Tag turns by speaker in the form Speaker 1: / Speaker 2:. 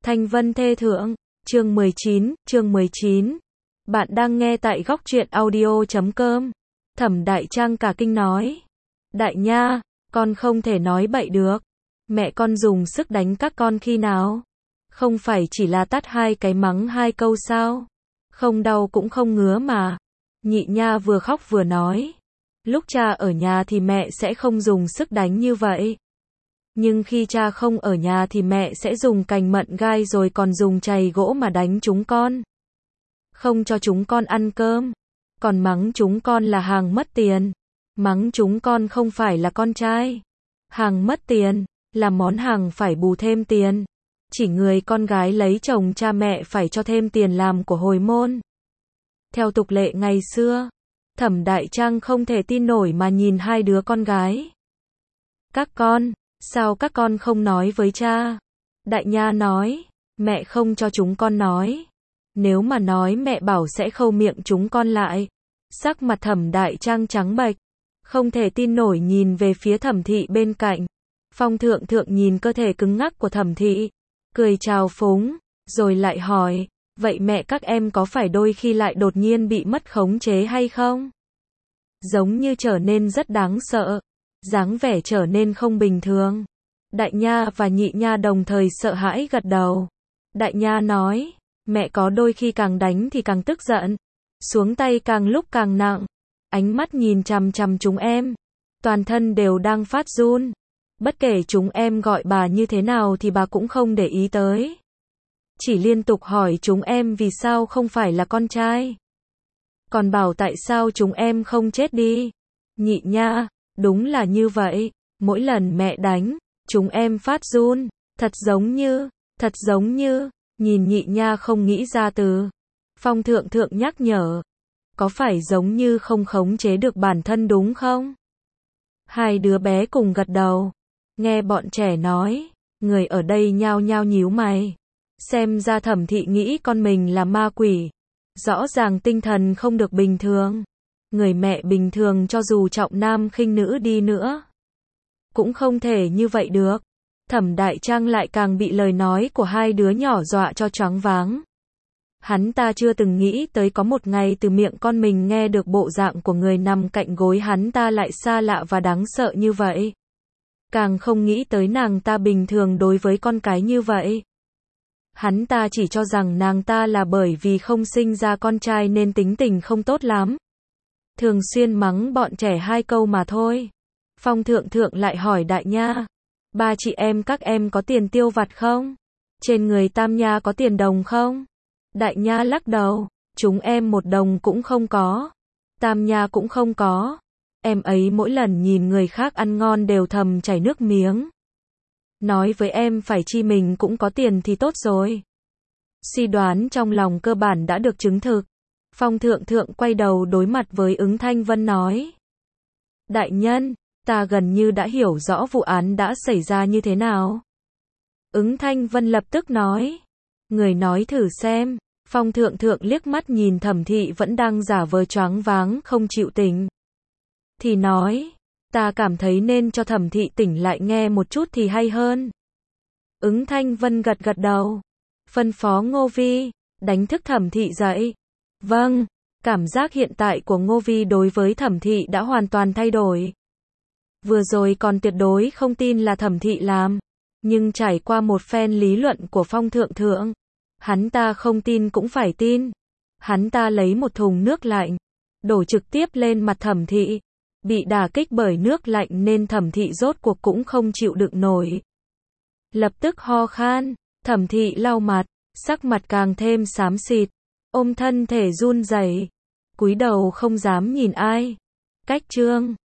Speaker 1: Thanh Vân Thê Thượng, chương 19. Bạn đang nghe tại góc truyện audio.com. Thẩm Đại Trang cả kinh nói. Đại nha, con không thể nói bậy được. Mẹ con dùng sức đánh các con khi nào? Không phải chỉ là tát hai cái mắng hai câu sao? Không đau cũng không ngứa mà. Nhị nha vừa khóc vừa nói. Lúc cha ở nhà thì mẹ sẽ không dùng sức đánh như vậy. Nhưng khi cha không ở nhà thì mẹ sẽ dùng cành mận gai rồi còn dùng chày gỗ mà đánh chúng con. Không cho chúng con ăn cơm. Còn mắng chúng con là hàng mất tiền. Mắng chúng con không phải là con trai. Hàng mất tiền, là món hàng phải bù thêm tiền. Chỉ người con gái lấy chồng cha mẹ phải cho thêm tiền làm của hồi môn. Theo tục lệ ngày xưa, Thẩm Đại Trang không thể tin nổi mà nhìn hai đứa con gái. Các con, sao các con không nói với cha? Đại nha nói, mẹ không cho chúng con nói. Nếu mà nói mẹ bảo sẽ khâu miệng chúng con lại. Sắc mặt Thẩm Đại Trang trắng bệch, không thể tin nổi nhìn về phía Thẩm Thị bên cạnh. Phong Thượng Thượng nhìn cơ thể cứng ngắc của Thẩm Thị, cười chào phúng, rồi lại hỏi, vậy mẹ các em có phải đôi khi lại đột nhiên bị mất khống chế hay không? Giống như trở nên rất đáng sợ, dáng vẻ trở nên không bình thường. Đại nha và nhị nha đồng thời sợ hãi gật đầu. Đại nha nói, mẹ có đôi khi càng đánh thì càng tức giận, xuống tay càng lúc càng nặng, ánh mắt nhìn chằm chằm chúng em, toàn thân đều đang phát run. Bất kể chúng em gọi bà như thế nào thì bà cũng không để ý tới. Chỉ liên tục hỏi chúng em vì sao không phải là con trai. Còn bảo tại sao chúng em không chết đi. Nhị nha, đúng là như vậy, mỗi lần mẹ đánh, chúng em phát run, thật giống như, nhìn nhị nha không nghĩ ra từ. Phong Thượng Thượng nhắc nhở, có phải giống như không khống chế được bản thân đúng không? Hai đứa bé cùng gật đầu, nghe bọn trẻ nói, người ở đây nhao nhao nhíu mày. Xem ra Thẩm Thị nghĩ con mình là ma quỷ. Rõ ràng tinh thần không được bình thường. Người mẹ bình thường cho dù trọng nam khinh nữ đi nữa, cũng không thể như vậy được. Thẩm Đại Trang lại càng bị lời nói của hai đứa nhỏ dọa cho choáng váng. Hắn ta chưa từng nghĩ tới có một ngày từ miệng con mình nghe được bộ dạng của người nằm cạnh gối hắn ta lại xa lạ và đáng sợ như vậy. Càng không nghĩ tới nàng ta bình thường đối với con cái như vậy. Hắn ta chỉ cho rằng nàng ta là bởi vì không sinh ra con trai nên tính tình không tốt lắm. Thường xuyên mắng bọn trẻ hai câu mà thôi. Phong Thượng Thượng lại hỏi Đại nha, ba chị em các em có tiền tiêu vặt không? Trên người Tam nha có tiền đồng không? Đại nha lắc đầu, chúng em một đồng cũng không có. Tam nha cũng không có. Em ấy mỗi lần nhìn người khác ăn ngon đều thầm chảy nước miếng. Nói với em phải chi mình cũng có tiền thì tốt rồi. Suy đoán trong lòng cơ bản đã được chứng thực. Phong Thượng Thượng quay đầu đối mặt với Ứng Thanh Vân nói. Đại nhân, ta gần như đã hiểu rõ vụ án đã xảy ra như thế nào. Ứng Thanh Vân lập tức nói. Người nói thử xem. Phong Thượng Thượng liếc mắt nhìn Thẩm Thị vẫn đang giả vờ choáng váng không chịu tỉnh. Thì nói. Ta cảm thấy nên cho Thẩm Thị tỉnh lại nghe một chút thì hay hơn. Ứng Thanh Vân gật gật đầu. Phân phó Ngô Vi, đánh thức Thẩm Thị dậy. Vâng, cảm giác hiện tại của Ngô Vi đối với Thẩm Thị đã hoàn toàn thay đổi. Vừa rồi còn tuyệt đối không tin là Thẩm Thị làm. Nhưng trải qua một phen lý luận của Phong Thượng Thượng, hắn ta không tin cũng phải tin. Hắn ta lấy một thùng nước lạnh, đổ trực tiếp lên mặt Thẩm Thị. Bị đả kích bởi nước lạnh nên Thẩm Thị rốt cuộc cũng không chịu đựng nổi. Lập tức ho khan, Thẩm Thị lau mặt, sắc mặt càng thêm xám xịt, ôm thân thể run rẩy, cúi đầu không dám nhìn ai. Cách chương